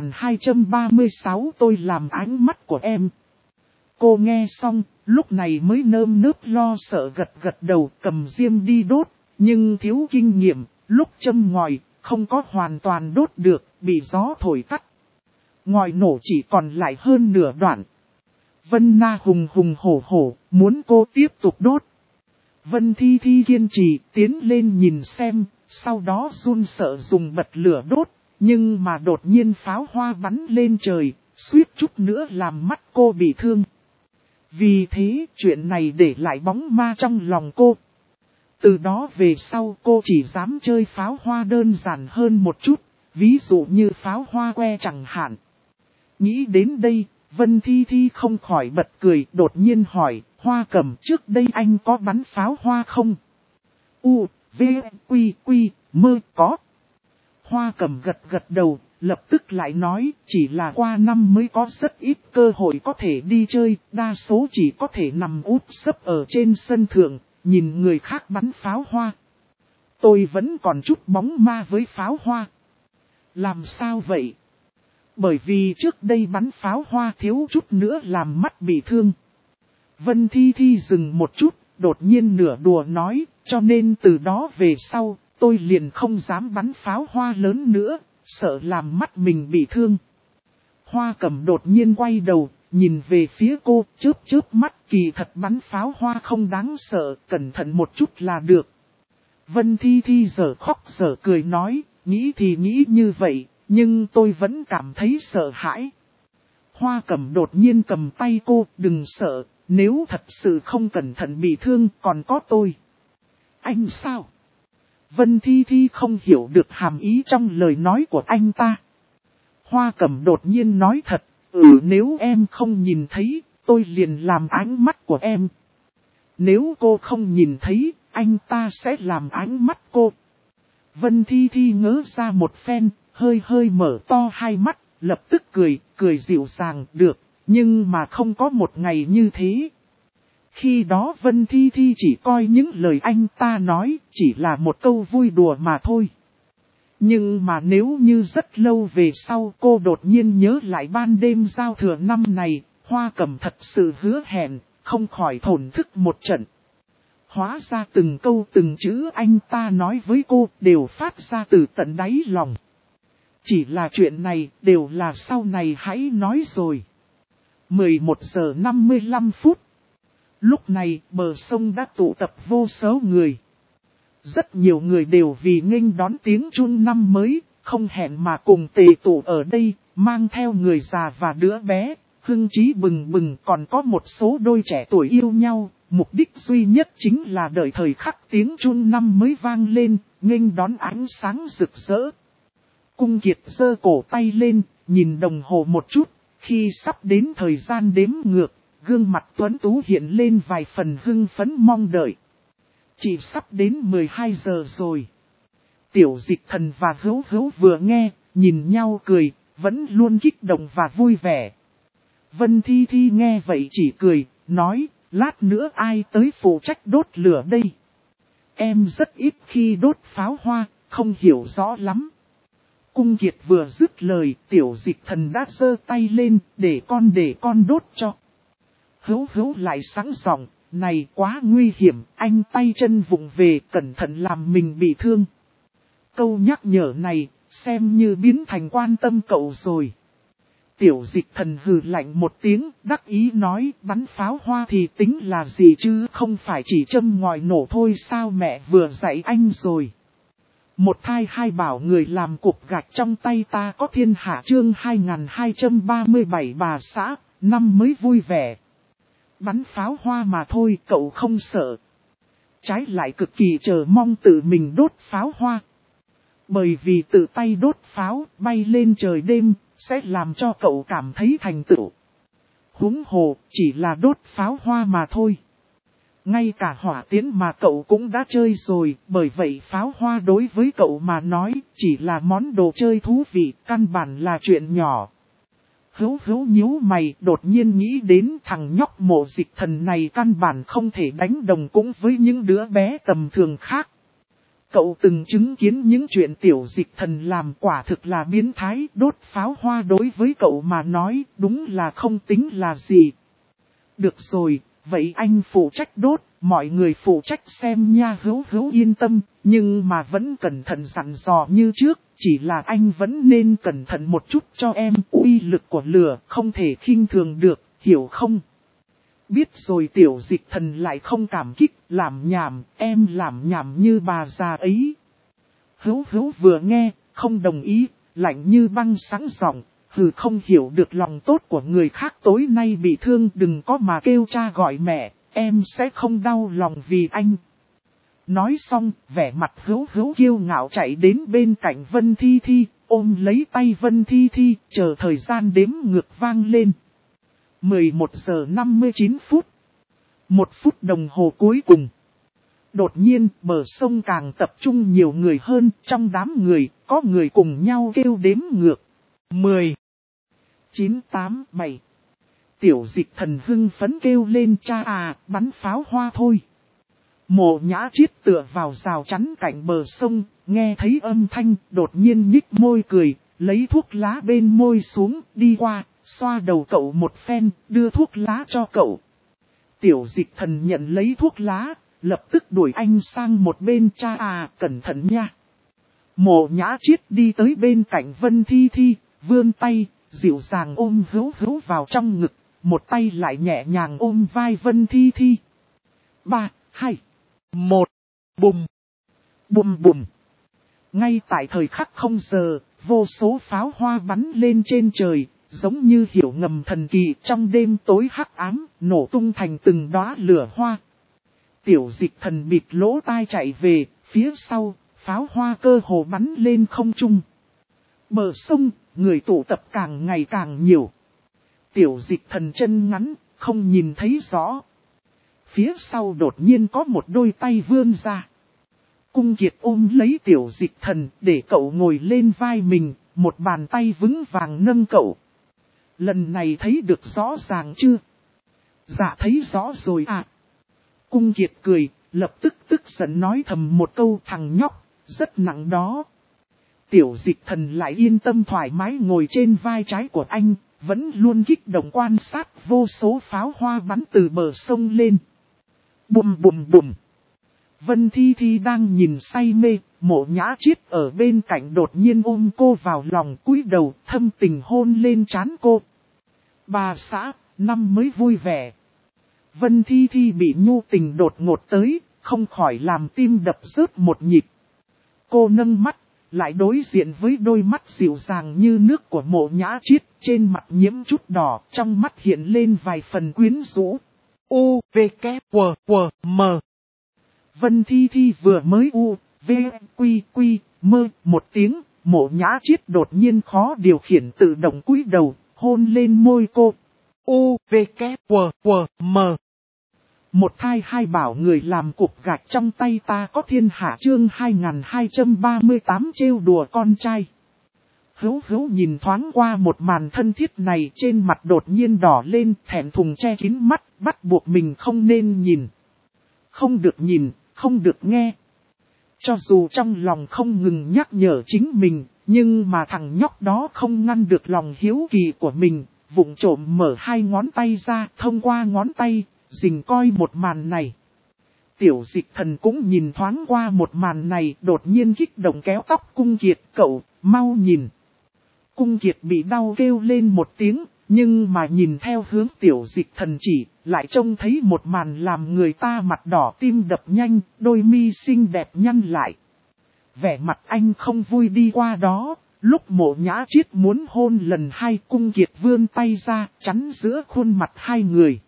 2236 tôi làm ánh mắt của em. Cô nghe xong, lúc này mới nơm nớp lo sợ gật gật đầu, cầm diêm đi đốt, nhưng thiếu kinh nghiệm, lúc châm ngòi, không có hoàn toàn đốt được, bị gió thổi tắt. Ngòi nổ chỉ còn lại hơn nửa đoạn. Vân Na hùng hùng hổ hổ, muốn cô tiếp tục đốt. Vân Thi Thi kiên trì, tiến lên nhìn xem, sau đó run sợ dùng bật lửa đốt, nhưng mà đột nhiên pháo hoa bắn lên trời, suýt chút nữa làm mắt cô bị thương. Vì thế, chuyện này để lại bóng ma trong lòng cô. Từ đó về sau cô chỉ dám chơi pháo hoa đơn giản hơn một chút, ví dụ như pháo hoa que chẳng hạn. Nghĩ đến đây, Vân Thi Thi không khỏi bật cười, đột nhiên hỏi, Hoa Cẩm, trước đây anh có bắn pháo hoa không? U, V, Quy, Quy, Mơ, có. Hoa Cẩm gật gật đầu, lập tức lại nói, chỉ là qua năm mới có rất ít cơ hội có thể đi chơi, đa số chỉ có thể nằm úp sấp ở trên sân thượng, nhìn người khác bắn pháo hoa. Tôi vẫn còn chút bóng ma với pháo hoa. Làm sao vậy? Bởi vì trước đây bắn pháo hoa thiếu chút nữa làm mắt bị thương. Vân Thi Thi dừng một chút, đột nhiên nửa đùa nói, cho nên từ đó về sau, tôi liền không dám bắn pháo hoa lớn nữa, sợ làm mắt mình bị thương. Hoa Cẩm đột nhiên quay đầu, nhìn về phía cô, chớp chớp mắt, kỳ thật bắn pháo hoa không đáng sợ, cẩn thận một chút là được. Vân Thi Thi giờ khóc giờ cười nói, nghĩ thì nghĩ như vậy, nhưng tôi vẫn cảm thấy sợ hãi. Hoa Cẩm đột nhiên cầm tay cô, đừng sợ, nếu thật sự không cẩn thận bị thương còn có tôi. Anh sao? Vân Thi Thi không hiểu được hàm ý trong lời nói của anh ta. Hoa Cẩm đột nhiên nói thật, nếu em không nhìn thấy, tôi liền làm ánh mắt của em. Nếu cô không nhìn thấy, anh ta sẽ làm ánh mắt cô. Vân Thi Thi ngớ ra một phen, hơi hơi mở to hai mắt, lập tức cười dịu dàng, được, nhưng mà không có một ngày như thế. Khi đó Vân Thi Thi chỉ coi những lời anh ta nói chỉ là một câu vui đùa mà thôi. Nhưng mà nếu như rất lâu về sau cô đột nhiên nhớ lại ban đêm giao thừa năm này, Hoa Cẩm thật sự hứa hẹn, không khỏi thổn thức một trận. Hóa ra từng câu từng chữ anh ta nói với cô đều phát ra từ tận đáy lòng. Chỉ là chuyện này đều là sau này hãy nói rồi. 11 giờ 55 phút. Lúc này bờ sông đã tụ tập vô số người. Rất nhiều người đều vì nghênh đón tiếng chun năm mới, không hẹn mà cùng tề tụ ở đây, mang theo người già và đứa bé, hưng trí bừng bừng, còn có một số đôi trẻ tuổi yêu nhau, mục đích duy nhất chính là đợi thời khắc tiếng chun năm mới vang lên, nghênh đón ánh sáng rực rỡ. Cung Kiệt giơ cổ tay lên, nhìn đồng hồ một chút, khi sắp đến thời gian đếm ngược, gương mặt tuấn tú hiện lên vài phần hưng phấn mong đợi. Chỉ sắp đến 12 giờ rồi. Tiểu Dịch Thần và Hữu Hữu vừa nghe, nhìn nhau cười, vẫn luôn kích động và vui vẻ. Vân Thi Thi nghe vậy chỉ cười, nói, lát nữa ai tới phụ trách đốt lửa đây? Em rất ít khi đốt pháo hoa, không hiểu rõ lắm. Cung Kiệt vừa dứt lời, Tiểu Dịch Thần đã giơ tay lên, để con đốt cho. Hữu Hữu lại sáng giọng, này quá nguy hiểm, anh tay chân vụng về, cẩn thận làm mình bị thương. Câu nhắc nhở này, xem như biến thành quan tâm cậu rồi. Tiểu Dịch Thần hừ lạnh một tiếng, đắc ý nói, bắn pháo hoa thì tính là gì chứ, không phải chỉ châm ngòi nổ thôi sao, mẹ vừa dạy anh rồi. Một thai hai bảo người làm cục gạch trong tay ta có thiên hạ, chương 2237 bà xã, năm mới vui vẻ. Bắn pháo hoa mà thôi, cậu không sợ. Trái lại cực kỳ chờ mong tự mình đốt pháo hoa. Bởi vì tự tay đốt pháo, bay lên trời đêm, sẽ làm cho cậu cảm thấy thành tựu. Huống hồ, chỉ là đốt pháo hoa mà thôi. Ngay cả hỏa tiễn mà cậu cũng đã chơi rồi, bởi vậy pháo hoa đối với cậu mà nói, chỉ là món đồ chơi thú vị, căn bản là chuyện nhỏ. Hữu Hữu nhíu mày, đột nhiên nghĩ đến thằng nhóc Mộ Dịch Thần này căn bản không thể đánh đồng cũng với những đứa bé tầm thường khác. Cậu từng chứng kiến những chuyện Tiểu Dịch Thần làm, quả thực là biến thái, đốt pháo hoa đối với cậu mà nói, đúng là không tính là gì. Được rồi, vậy anh phụ trách đốt, mọi người phụ trách xem nha. Hữu Hữu yên tâm, nhưng mà vẫn cẩn thận dặn dò như trước, chỉ là anh vẫn nên cẩn thận một chút cho em, uy lực của lửa không thể khinh thường được, hiểu không? Biết rồi. Tiểu Dịch Thần lại không cảm kích, làm nhảm, em làm nhảm như bà già ấy. Hữu Hữu vừa nghe, không đồng ý, lạnh như băng sáng giọng, hừ, không hiểu được lòng tốt của người khác, tối nay bị thương đừng có mà kêu cha gọi mẹ, em sẽ không đau lòng vì anh. Nói xong, vẻ mặt Hữu Hữu kiêu ngạo chạy đến bên cạnh Vân Thi Thi, ôm lấy tay Vân Thi Thi, chờ thời gian đếm ngược vang lên. 11 giờ 59 phút. 1 phút đồng hồ cuối cùng. Đột nhiên, bờ sông càng tập trung nhiều người hơn, trong đám người, có người cùng nhau kêu đếm ngược. 10, 9, 8, 7. Tiểu Dịch Thần hưng phấn kêu lên, cha à, bắn pháo hoa thôi. Mộ Nhã Triết tựa vào rào chắn cạnh bờ sông, nghe thấy âm thanh, đột nhiên nhích môi cười, lấy thuốc lá bên môi xuống, đi qua, xoa đầu cậu một phen, đưa thuốc lá cho cậu. Tiểu Dịch Thần nhận lấy thuốc lá, lập tức đuổi anh sang một bên, cha à, cẩn thận nha. Mộ Nhã Triết đi tới bên cạnh Vân Thi Thi, vươn tay, dịu dàng ôm Hữu Hữu vào trong ngực, một tay lại nhẹ nhàng ôm vai Vân Thi Thi. 3, 2, 1, bùm, bùm bùm. Ngay tại thời khắc không giờ, vô số pháo hoa bắn lên trên trời, giống như hiểu ngầm thần kỳ, trong đêm tối hắc ám, nổ tung thành từng đóa lửa hoa. Tiểu Dịch Thần bịt lỗ tai chạy về, phía sau, pháo hoa cơ hồ bắn lên không trung. Bờ sông, người tụ tập càng ngày càng nhiều. Tiểu Dịch Thần chân ngắn, không nhìn thấy rõ. Phía sau đột nhiên có một đôi tay vươn ra. Cung Kiệt ôm lấy Tiểu Dịch Thần, để cậu ngồi lên vai mình, một bàn tay vững vàng nâng cậu. Lần này thấy được rõ ràng chưa? Dạ thấy rõ rồi à. Cung Kiệt cười, lập tức tức giận nói thầm một câu, thằng nhóc, rất nặng đó. Tiểu Dịch Thần lại yên tâm thoải mái ngồi trên vai trái của anh, vẫn luôn kích động quan sát vô số pháo hoa bắn từ bờ sông lên. Bùm bùm bùm. Vân Thi Thi đang nhìn say mê, Mộ Nhã Triết ở bên cạnh đột nhiên ôm cô vào lòng, cúi đầu thâm tình hôn lên trán cô. Bà xã, năm mới vui vẻ. Vân Thi Thi bị nhu tình đột ngột tới, không khỏi làm tim đập rớt một nhịp. Cô nâng mắt, lại đối diện với đôi mắt dịu dàng như nước của Mộ Nhã Triết, trên mặt nhiễm chút đỏ, trong mắt hiện lên vài phần quyến rũ. U, V, K, W, W, M. Vân Thi Thi vừa mới U, V, Quy, Quy, Mơ, một tiếng, Mộ Nhã Triết đột nhiên khó điều khiển tự động cúi đầu, hôn lên môi cô. U, V, K, W, W, M. Một thai hai bảo người làm cục gạch trong tay ta có thiên hạ, chương 2238 trêu đùa con trai. Hữu Hữu nhìn thoáng qua một màn thân thiết này, trên mặt đột nhiên đỏ lên, thẹn thùng che kín mắt, bắt buộc mình không nên nhìn. Không được nhìn, không được nghe. Cho dù trong lòng không ngừng nhắc nhở chính mình, nhưng mà thằng nhóc đó không ngăn được lòng hiếu kỳ của mình, vụng trộm mở hai ngón tay ra, thông qua ngón tay, rình coi một màn này. Tiểu Dịch Thần cũng nhìn thoáng qua một màn này, đột nhiên kích động kéo tóc Cung Kiệt, cậu, mau nhìn. Cung Kiệt bị đau kêu lên một tiếng, nhưng mà nhìn theo hướng Tiểu Dịch Thần chỉ, lại trông thấy một màn làm người ta mặt đỏ tim đập nhanh, đôi mi xinh đẹp nhăn lại. Vẻ mặt anh không vui đi qua đó, lúc Mộ Nhã Chiết muốn hôn lần hai, Cung Kiệt vươn tay ra, chắn giữa khuôn mặt hai người.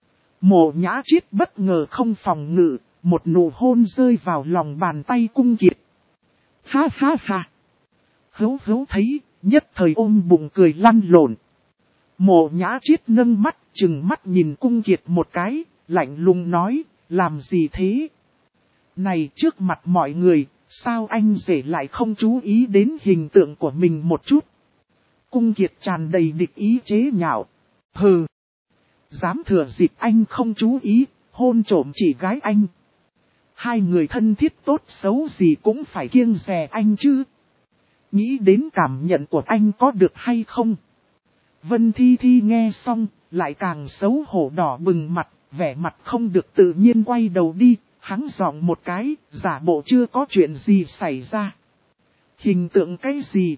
Mộ Nhã Chiết bất ngờ không phòng ngự, một nụ hôn rơi vào lòng bàn tay Cung Kiệt. Ha ha ha! Hữu Hữu thấy, nhất thời ôm bụng cười lăn lộn. Mộ Nhã Chiết nâng mắt, trừng mắt nhìn Cung Kiệt một cái, lạnh lùng nói, làm gì thế? Này, trước mặt mọi người, sao anh rể lại không chú ý đến hình tượng của mình một chút? Cung Kiệt tràn đầy địch ý chế nhạo. Hừ! Dám thừa dịp anh không chú ý, hôn trộm chị gái anh. Hai người thân thiết tốt xấu gì cũng phải kiêng dè anh chứ. Nghĩ đến cảm nhận của anh có được hay không? Vân Thi Thi nghe xong, lại càng xấu hổ đỏ bừng mặt, vẻ mặt không được tự nhiên quay đầu đi, hắng giọng một cái, giả bộ chưa có chuyện gì xảy ra. Hình tượng cái gì?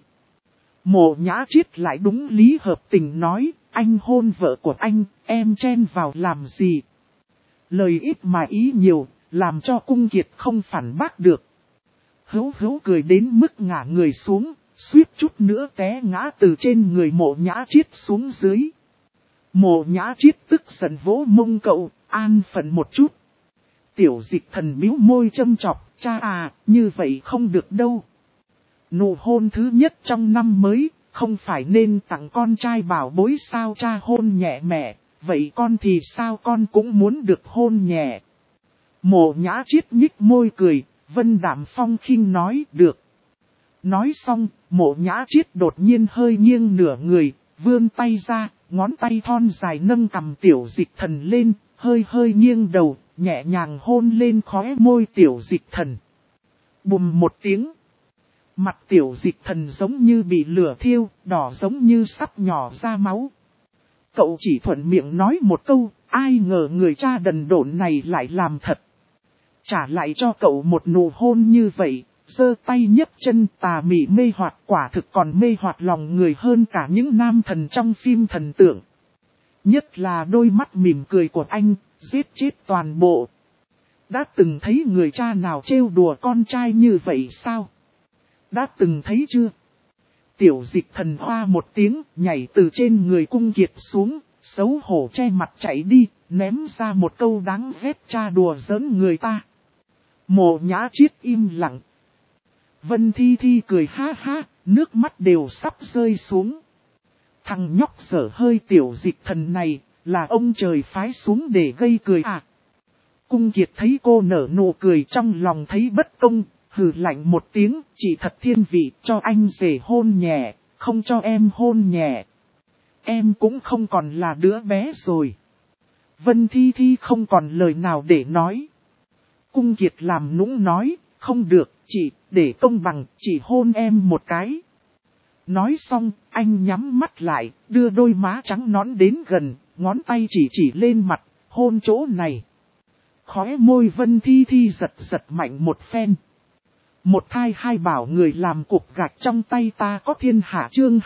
Mộ Nhã Chiết lại đúng lý hợp tình nói, anh hôn vợ của anh, em chen vào làm gì? Lời ít mà ý nhiều, làm cho Cung Kiệt không phản bác được. Hữu Hữu cười đến mức ngả người xuống, suýt chút nữa té ngã từ trên người Mộ Nhã Chiết xuống dưới. Mộ Nhã Chiết tức giận vỗ mông cậu, an phận một chút. Tiểu Dịch Thần bĩu môi châm chọc, cha à, như vậy không được đâu. Nụ hôn thứ nhất trong năm mới, không phải nên tặng con trai bảo bối sao cha hôn nhẹ mẹ, vậy con thì sao con cũng muốn được hôn nhẹ. Mộ Nhã Chiết nhích môi cười, Vân Đạm Phong khinh nói được. Nói xong, Mộ Nhã Chiết đột nhiên hơi nghiêng nửa người, vươn tay ra, ngón tay thon dài nâng cằm Tiểu Dịch Thần lên, hơi nghiêng đầu, nhẹ nhàng hôn lên khóe môi Tiểu Dịch Thần. Bùm một tiếng. Mặt Tiểu Dịch Thần giống như bị lửa thiêu, đỏ giống như sắp nhỏ ra máu. Cậu chỉ thuận miệng nói một câu, ai ngờ người cha đần độn này lại làm thật. Trả lại cho cậu một nụ hôn như vậy, giơ tay nhấc chân tà mị mê hoặc, quả thực còn mê hoặc lòng người hơn cả những nam thần trong phim thần tượng. Nhất là đôi mắt mỉm cười của anh, giết chết toàn bộ. Đã từng thấy người cha nào trêu đùa con trai như vậy sao? Đã từng thấy chưa? Tiểu Dịch Thần hoa một tiếng, nhảy từ trên người Cung Kiệt xuống, xấu hổ che mặt chạy đi, ném ra một câu đáng ghét cha đùa giỡn người ta. Mộ Nhã Chiết im lặng. Vân Thi Thi cười ha ha, nước mắt đều sắp rơi xuống. Thằng nhóc dở hơi Tiểu Dịch Thần này, là ông trời phái xuống để gây cười à? Cung Kiệt thấy cô nở nụ cười trong lòng thấy bất công, hừ lạnh một tiếng, chỉ thật thiên vị, cho anh rể hôn nhẹ, không cho em hôn nhẹ. Em cũng không còn là đứa bé rồi. Vân Thi Thi không còn lời nào để nói. Cung Kiệt làm nũng nói, không được, chị, để công bằng, chỉ hôn em một cái. Nói xong, anh nhắm mắt lại, đưa đôi má trắng nõn đến gần, ngón tay chỉ lên mặt, hôn chỗ này. Khóe môi Vân Thi Thi giật mạnh một phen. Một thai hai bảo người làm cục gạch trong tay ta có thiên hạ chương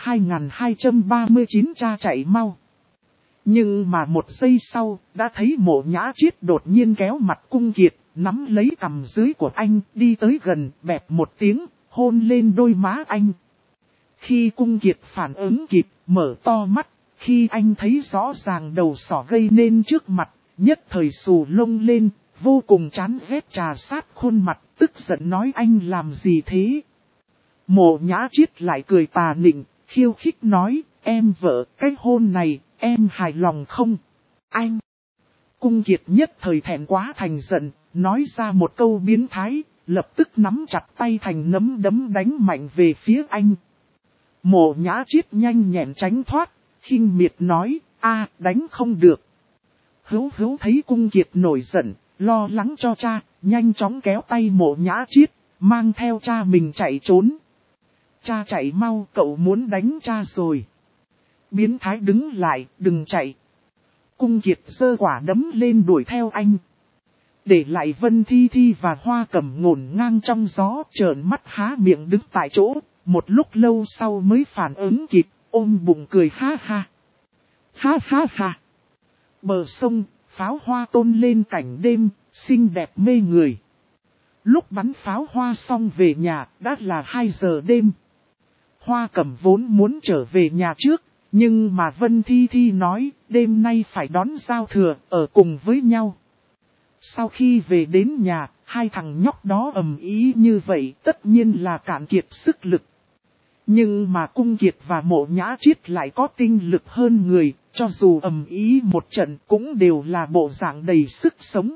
2239 cha chạy mau. Nhưng mà một giây sau, đã thấy Mộ Nhã Chiết đột nhiên kéo mặt Cung Kiệt, nắm lấy cằm dưới của anh, đi tới gần, bẹp một tiếng, hôn lên đôi má anh. Khi Cung Kiệt phản ứng kịp, mở to mắt, khi anh thấy rõ ràng đầu sỏ gây nên trước mặt, nhất thời xù lông lên, vô cùng chán ghét trà sát khuôn mặt, tức giận nói anh làm gì thế? Mộ Nhã Chiết lại cười tà nịnh, khiêu khích nói, em vợ, cái hôn này, em hài lòng không? Anh! Cung Kiệt nhất thời thẹn quá thành giận, nói ra một câu biến thái, lập tức nắm chặt tay thành nắm đấm đánh mạnh về phía anh. Mộ Nhã Chiết nhanh nhẹn tránh thoát, khinh miệt nói, đánh không được. Hữu Hữu thấy Cung Kiệt nổi giận, lo lắng cho cha, nhanh chóng kéo tay Mộ Nhã Chiết, mang theo cha mình chạy trốn. Cha chạy mau, cậu muốn đánh cha rồi. Biến thái đứng lại, đừng chạy. Cung Kiệt giơ quả đấm lên đuổi theo anh. Để lại Vân Thi Thi và Hoa Cẩm ngổn ngang trong gió, trợn mắt há miệng đứng tại chỗ, một lúc lâu sau mới phản ứng kịp, ôm bụng cười ha ha. Ha ha ha. Bờ sông, pháo hoa tôn lên cảnh đêm, xinh đẹp mê người. Lúc bắn pháo hoa xong về nhà, đã là 2 giờ đêm. Hoa Cẩm vốn muốn trở về nhà trước, nhưng mà Vân Thi Thi nói, đêm nay phải đón giao thừa, ở cùng với nhau. Sau khi về đến nhà, hai thằng nhóc đó ầm ĩ như vậy, tất nhiên là cạn kiệt sức lực. Nhưng mà Cung Kiệt và Mộ Nhã Chiết lại có tinh lực hơn người, cho dù ầm ĩ một trận cũng đều là bộ dạng đầy sức sống.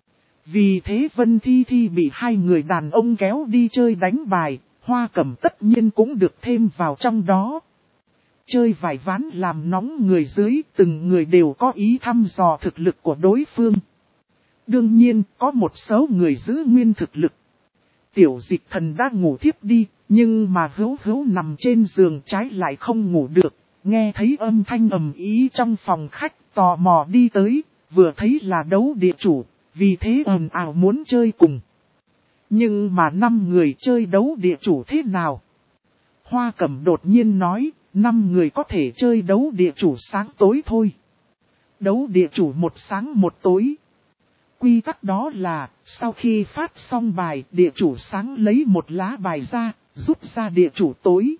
Vì thế Vân Thi Thi bị hai người đàn ông kéo đi chơi đánh bài, Hoa Cẩm tất nhiên cũng được thêm vào trong đó. Chơi vài ván làm nóng người dưới, từng người đều có ý thăm dò thực lực của đối phương. Đương nhiên, có một số người giữ nguyên thực lực. Tiểu Dịch Thần đã ngủ thiếp đi, nhưng mà Hữu Hữu nằm trên giường trái lại không ngủ được. Nghe thấy âm thanh ầm ĩ trong phòng khách, tò mò đi tới, vừa thấy là đấu địa chủ, vì thế ồn ào muốn chơi cùng. Nhưng mà 5 người chơi đấu địa chủ thế nào? Hoa Cẩm đột nhiên nói, 5 người có thể chơi đấu địa chủ sáng tối thôi. Đấu địa chủ một sáng một tối. Quy tắc đó là, sau khi phát xong bài, địa chủ sáng lấy một lá bài ra, rút ra địa chủ tối.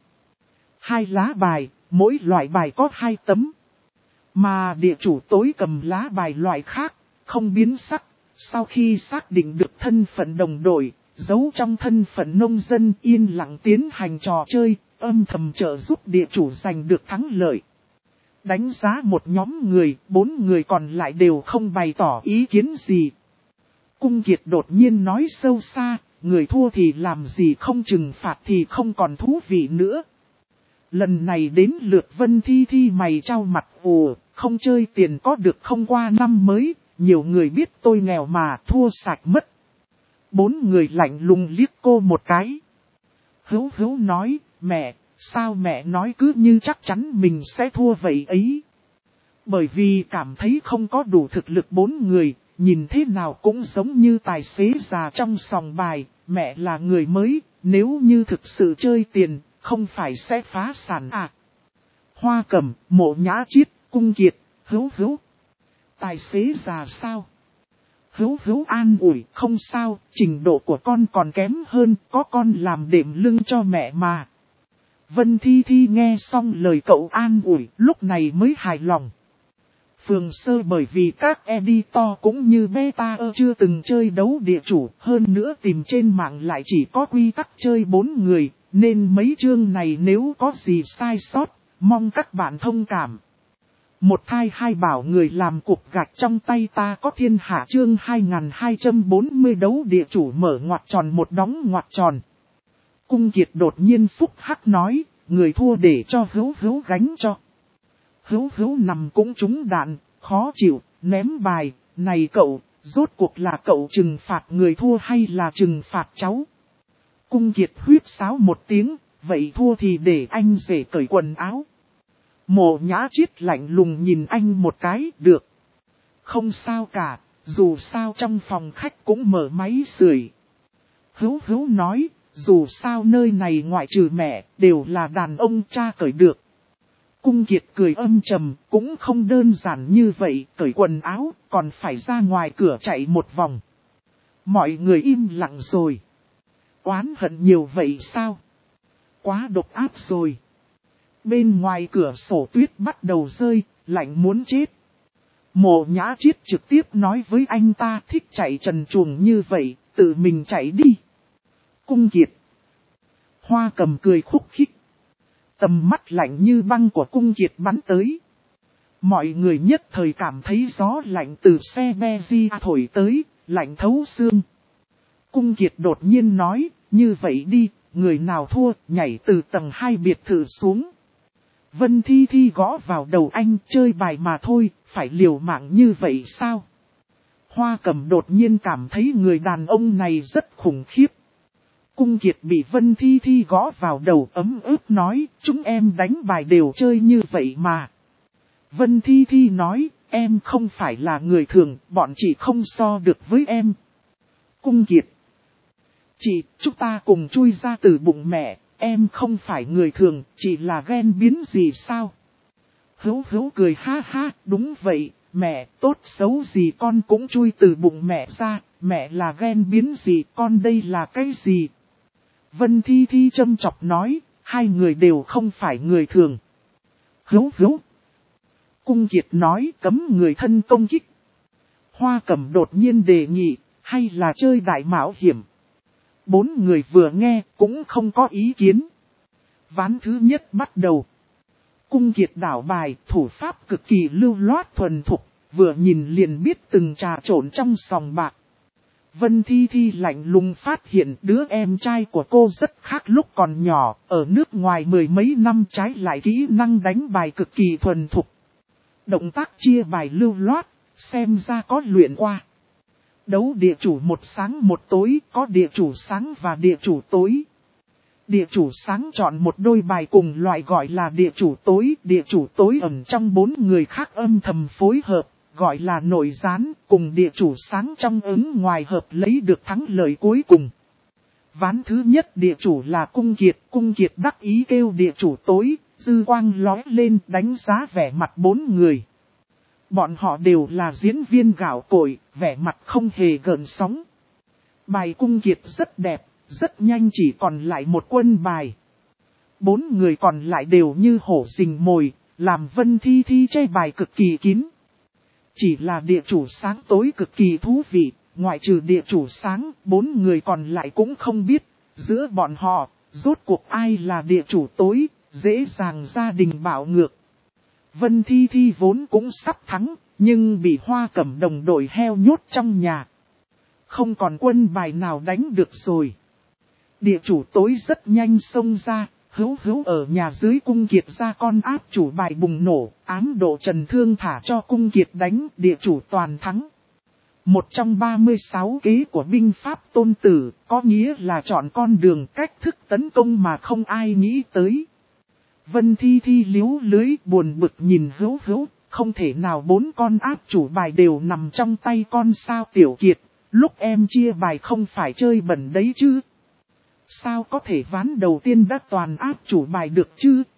2 lá bài, mỗi loại bài có 2 tấm. Mà địa chủ tối cầm lá bài loại khác, không biến sắc. Sau khi xác định được thân phận đồng đội, giấu trong thân phận nông dân yên lặng tiến hành trò chơi, âm thầm trợ giúp địa chủ giành được thắng lợi. Đánh giá một nhóm người, 4 người còn lại đều không bày tỏ ý kiến gì. Cung Kiệt đột nhiên nói sâu xa, người thua thì làm gì không trừng phạt thì không còn thú vị nữa. Lần này đến lượt Vân Thi Thi mày trao mặt không chơi tiền có được không qua năm mới, nhiều người biết tôi nghèo mà thua sạch mất. 4 người lạnh lùng liếc cô một cái. Hữu Hữu nói, mẹ, sao mẹ nói cứ như chắc chắn mình sẽ thua vậy ấy. Bởi vì cảm thấy không có đủ thực lực 4 người, nhìn thế nào cũng giống như tài xế già trong sòng bài, mẹ là người mới, nếu như thực sự chơi tiền, không phải sẽ phá sản à. Hoa Cẩm, Mộ Nhã Chiết, Cung Kiệt, Hữu Hữu. Tài xế già sao? Hữu Hữu an ủi, không sao, trình độ của con còn kém hơn, có con làm đệm lưng cho mẹ mà. Vân Thi Thi nghe xong lời cậu an ủi, lúc này mới hài lòng. Phường Sơ bởi vì các editor cũng như beta chưa từng chơi đấu địa chủ, hơn nữa tìm trên mạng lại chỉ có quy tắc chơi 4 người, nên mấy chương này nếu có gì sai sót, mong các bạn thông cảm. Một thai hai bảo người làm cục gạch trong tay ta có thiên hạ chương 2240 đấu địa chủ mở ngoặc tròn một đóng ngoặc tròn. Cung Kiệt đột nhiên phúc hắc nói, người thua để cho Hữu Hữu gánh cho. Hữu Hữu nằm cũng trúng đạn, khó chịu, ném bài, này cậu, rốt cuộc là cậu trừng phạt người thua hay là trừng phạt cháu? Cung Kiệt huýt sáo một tiếng, vậy thua thì để anh rể cởi quần áo. Mộ Nhã Chiết lạnh lùng nhìn anh một cái, được. Không sao cả, dù sao trong phòng khách cũng mở máy sưởi. Hữu Hữu nói, dù sao nơi này ngoại trừ mẹ, đều là đàn ông cha cởi được. Cung Kiệt cười âm trầm, cũng không đơn giản như vậy, cởi quần áo, còn phải ra ngoài cửa chạy một vòng. Mọi người im lặng rồi. Oán hận nhiều vậy sao? Quá độc ác rồi. Bên ngoài cửa sổ tuyết bắt đầu rơi, lạnh muốn chết. Mộ Nhã Chiết trực tiếp nói với anh ta thích chạy trần truồng như vậy, tự mình chạy đi. Cung Kiệt. Hoa Cẩm cười khúc khích. Tầm mắt lạnh như băng của Cung Kiệt bắn tới. Mọi người nhất thời cảm thấy gió lạnh từ xe Bezia thổi tới, lạnh thấu xương. Cung Kiệt đột nhiên nói, như vậy đi, người nào thua, nhảy từ tầng 2 biệt thự xuống. Vân Thi Thi gõ vào đầu anh, chơi bài mà thôi, phải liều mạng như vậy sao? Hoa Cẩm đột nhiên cảm thấy người đàn ông này rất khủng khiếp. Cung Kiệt bị Vân Thi Thi gõ vào đầu ấm ức nói, chúng em đánh bài đều chơi như vậy mà. Vân Thi Thi nói, em không phải là người thường, bọn chị không so được với em. Cung Kiệt. Chị, chúng ta cùng chui ra từ bụng mẹ, em không phải người thường, chị là ghen biến gì sao? Hữu Hữu cười ha ha, đúng vậy, mẹ, tốt xấu gì con cũng chui từ bụng mẹ ra, mẹ là ghen biến gì, con đây là cái gì? Vân Thi Thi châm chọc nói, hai người đều không phải người thường. Hữu Hữu. Cung Kiệt nói cấm người thân công kích. Hoa Cẩm đột nhiên đề nghị, hay là chơi đại mạo hiểm. Bốn người vừa nghe cũng không có ý kiến. Ván thứ nhất bắt đầu. Cung Kiệt đảo bài, thủ pháp cực kỳ lưu loát thuần thục, vừa nhìn liền biết từng trà trộn trong sòng bạc. Vân Thi Thi lạnh lùng phát hiện đứa em trai của cô rất khác lúc còn nhỏ, ở nước ngoài mười mấy năm trái lại kỹ năng đánh bài cực kỳ thuần thục. Động tác chia bài lưu loát, xem ra có luyện qua. Đấu địa chủ một sáng một tối, có địa chủ sáng và địa chủ tối. Địa chủ sáng chọn một đôi bài cùng loại gọi là địa chủ tối ẩn trong bốn người khác âm thầm phối hợp, gọi là nội gián, cùng địa chủ sáng trong ứng ngoài hợp lấy được thắng lợi cuối cùng. Ván thứ nhất địa chủ là Cung Kiệt đắc ý kêu địa chủ tối, dư quang lóe lên đánh giá vẻ mặt bốn người. Bọn họ đều là diễn viên gạo cội, vẻ mặt không hề gợn sóng. Bài Cung Kiệt rất đẹp, rất nhanh chỉ còn lại một quân bài. Bốn người còn lại đều như hổ rình mồi, làm Vân Thi Thi chơi bài cực kỳ kín. Chỉ là địa chủ sáng tối cực kỳ thú vị, ngoại trừ địa chủ sáng, bốn người còn lại cũng không biết, giữa bọn họ, rốt cuộc ai là địa chủ tối, dễ dàng gia đình bạo ngược. Vân Thi Thi vốn cũng sắp thắng, nhưng bị Hoa Cẩm đồng đội heo nhốt trong nhà. Không còn quân bài nào đánh được rồi. Địa chủ tối rất nhanh xông ra, Hữu Hữu ở nhà dưới Cung Kiệt ra con áp chủ bài bùng nổ, ám độ trần thương thả cho Cung Kiệt đánh, địa chủ toàn thắng. Một trong 36 kế của binh pháp Tôn Tử, có nghĩa là chọn con đường cách thức tấn công mà không ai nghĩ tới. Vân Thi Thi liếu lưới buồn bực nhìn Hữu Hữu, không thể nào bốn con áp chủ bài đều nằm trong tay con sao Tiểu Kiệt, lúc em chia bài không phải chơi bẩn đấy chứ. Sao có thể ván đầu tiên đã toàn áp chủ bài được chứ?